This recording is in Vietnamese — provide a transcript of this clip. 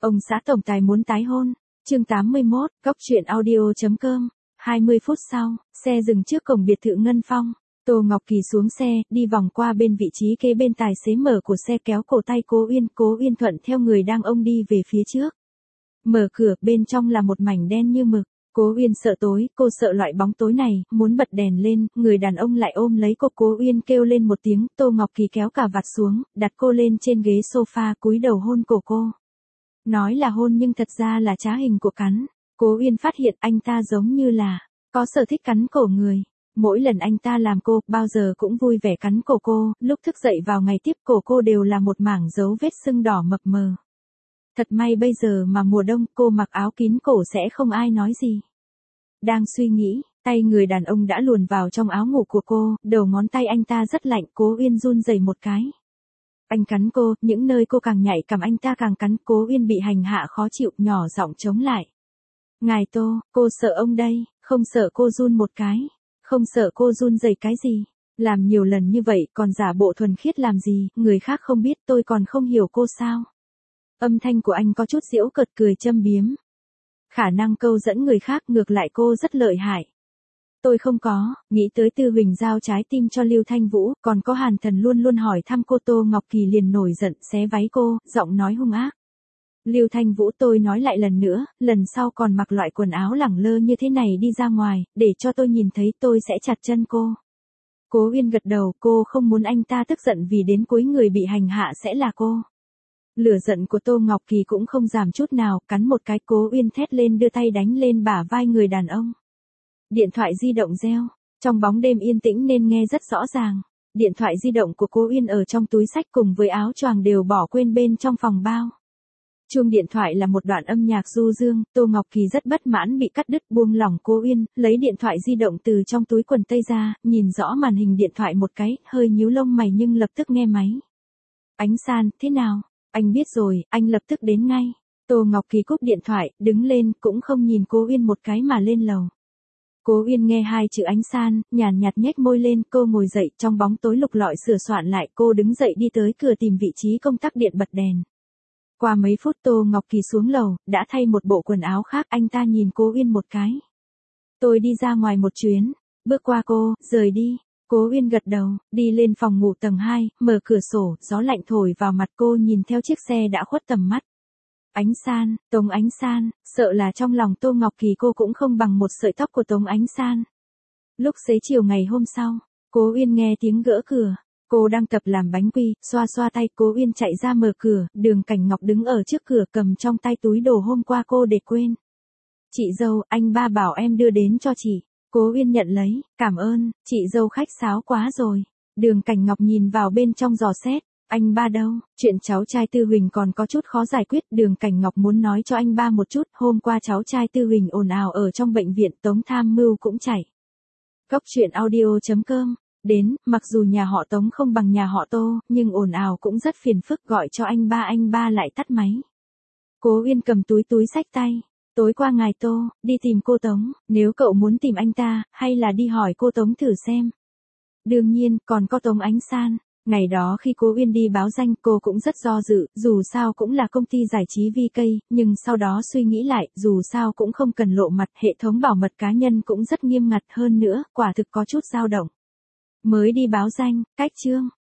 Ông xã tổng tài muốn tái hôn. Chương 81, Góc truyện audio.com. 20 phút sau, xe dừng trước cổng biệt thự Ngân Phong. Tô Ngọc Kỳ xuống xe, đi vòng qua bên vị trí kế bên tài xế mở của xe kéo cổ tay Cố Uyên thuận theo người đang ông đi về phía trước. Mở cửa, bên trong là một mảnh đen như mực. Cố Uyên sợ tối, cô sợ loại bóng tối này, muốn bật đèn lên, người đàn ông lại ôm lấy cô. Cố Uyên kêu lên một tiếng, Tô Ngọc Kỳ kéo cả vạt xuống, đặt cô lên trên ghế sofa, cúi đầu hôn cổ cô. Nói là hôn nhưng thật ra là trá hình của cắn. Cố Uyên phát hiện anh ta giống như là có sở thích cắn cổ người. Mỗi lần anh ta làm cô, bao giờ cũng vui vẻ cắn cổ cô, lúc thức dậy vào ngày tiếp cổ cô đều là một mảng dấu vết sưng đỏ mập mờ. Thật may bây giờ mà mùa đông, cô mặc áo kín cổ sẽ không ai nói gì. Đang suy nghĩ, tay người đàn ông đã luồn vào trong áo ngủ của cô, đầu ngón tay anh ta rất lạnh. Cố Uyên run rẩy một cái. Anh cắn cô, những nơi cô càng nhạy cảm anh ta càng cắn. Cố Uyên bị hành hạ khó chịu, nhỏ giọng chống lại. Ngài Tô, cô sợ ông đây, không sợ cô run một cái. Không sợ cô run rẩy cái gì. Làm nhiều lần như vậy còn giả bộ thuần khiết làm gì, người khác không biết tôi còn không hiểu cô sao. Âm thanh của anh có chút giễu cợt, cười châm biếm. Khả năng câu dẫn người khác, ngược lại cô rất lợi hại. Tôi không có, nghĩ tới Tư Huỳnh giao trái tim cho Lưu Thanh Vũ, còn có Hàn Thần luôn luôn hỏi thăm cô. Tô Ngọc Kỳ liền nổi giận, xé váy cô, giọng nói hung ác. Lưu Thanh Vũ, tôi nói lại lần nữa, lần sau còn mặc loại quần áo lẳng lơ như thế này đi ra ngoài, để cho tôi nhìn thấy tôi sẽ chặt chân cô. Cố Uyên gật đầu, cô không muốn anh ta tức giận vì đến cuối người bị hành hạ sẽ là cô. Lửa giận của Tô Ngọc Kỳ cũng không giảm chút nào, cắn một cái. Cố Uyên thét lên, đưa tay đánh lên bả vai người đàn ông. Điện thoại di động reo, trong bóng đêm yên tĩnh nên nghe rất rõ ràng. Điện thoại di động của Cố Uyên ở trong túi xách cùng với áo choàng đều bỏ quên bên trong phòng bao. Chuông điện thoại là một đoạn âm nhạc du dương. Tô Ngọc Kỳ rất bất mãn bị cắt đứt, buông lỏng Cố Uyên, lấy điện thoại di động từ trong túi quần tây ra, nhìn rõ màn hình điện thoại một cái, hơi nhíu lông mày nhưng lập tức nghe máy. Ánh San, thế nào? Anh biết rồi, anh lập tức đến ngay. Tô Ngọc Kỳ cúp điện thoại, đứng lên, cũng không nhìn Cố Uyên một cái mà lên lầu. Cố Uyên nghe hai chữ Ánh San, nhàn nhạt nhếch môi lên, cô ngồi dậy, trong bóng tối lục lọi sửa soạn lại, cô đứng dậy đi tới cửa tìm vị trí công tắc điện bật đèn. Qua mấy phút Tô Ngọc Kỳ xuống lầu, đã thay một bộ quần áo khác. Anh ta nhìn Cố Uyên một cái. Tôi đi ra ngoài một chuyến, bước qua cô, rời đi. Cố Uyên gật đầu, đi lên phòng ngủ tầng 2, mở cửa sổ, gió lạnh thổi vào mặt cô, nhìn theo chiếc xe đã khuất tầm mắt. Ánh San, Tống Ánh San, sợ là trong lòng Tô Ngọc Kỳ cô cũng không bằng một sợi tóc của Tống Ánh San. Lúc xế chiều ngày hôm sau, Cố Uyên nghe tiếng gõ cửa. Cô đang tập làm bánh quy, xoa xoa tay. Cố Uyên chạy ra mở cửa, Đường Cảnh Ngọc đứng ở trước cửa cầm trong tay túi đồ hôm qua cô để quên. Chị dâu, anh ba bảo em đưa đến cho chị. Cố Uyên nhận lấy, cảm ơn, chị dâu khách sáo quá rồi. Đường Cảnh Ngọc nhìn vào bên trong dò xét, anh ba đâu? Chuyện cháu trai Tư Huỳnh còn có chút khó giải quyết. Đường Cảnh Ngọc muốn nói cho anh ba một chút, hôm qua cháu trai Tư Huỳnh ồn ào ở trong bệnh viện, Tống tham mưu cũng chạy. Góc truyện audio.com. Đến, mặc dù nhà họ Tống không bằng nhà họ Tô, nhưng ồn ào cũng rất phiền phức, gọi cho anh ba lại tắt máy. Cố Uyên cầm túi xách tay. Tối qua ngài Tô, đi tìm cô Tống, nếu cậu muốn tìm anh ta, hay là đi hỏi cô Tống thử xem. Đương nhiên, còn có Tống Ánh San. Ngày đó khi Cố Uyên đi báo danh, cô cũng rất do dự, dù sao cũng là công ty giải trí VK, nhưng sau đó suy nghĩ lại, dù sao cũng không cần lộ mặt, hệ thống bảo mật cá nhân cũng rất nghiêm ngặt, hơn nữa, quả thực có chút dao động. Mới đi báo danh, cách chương.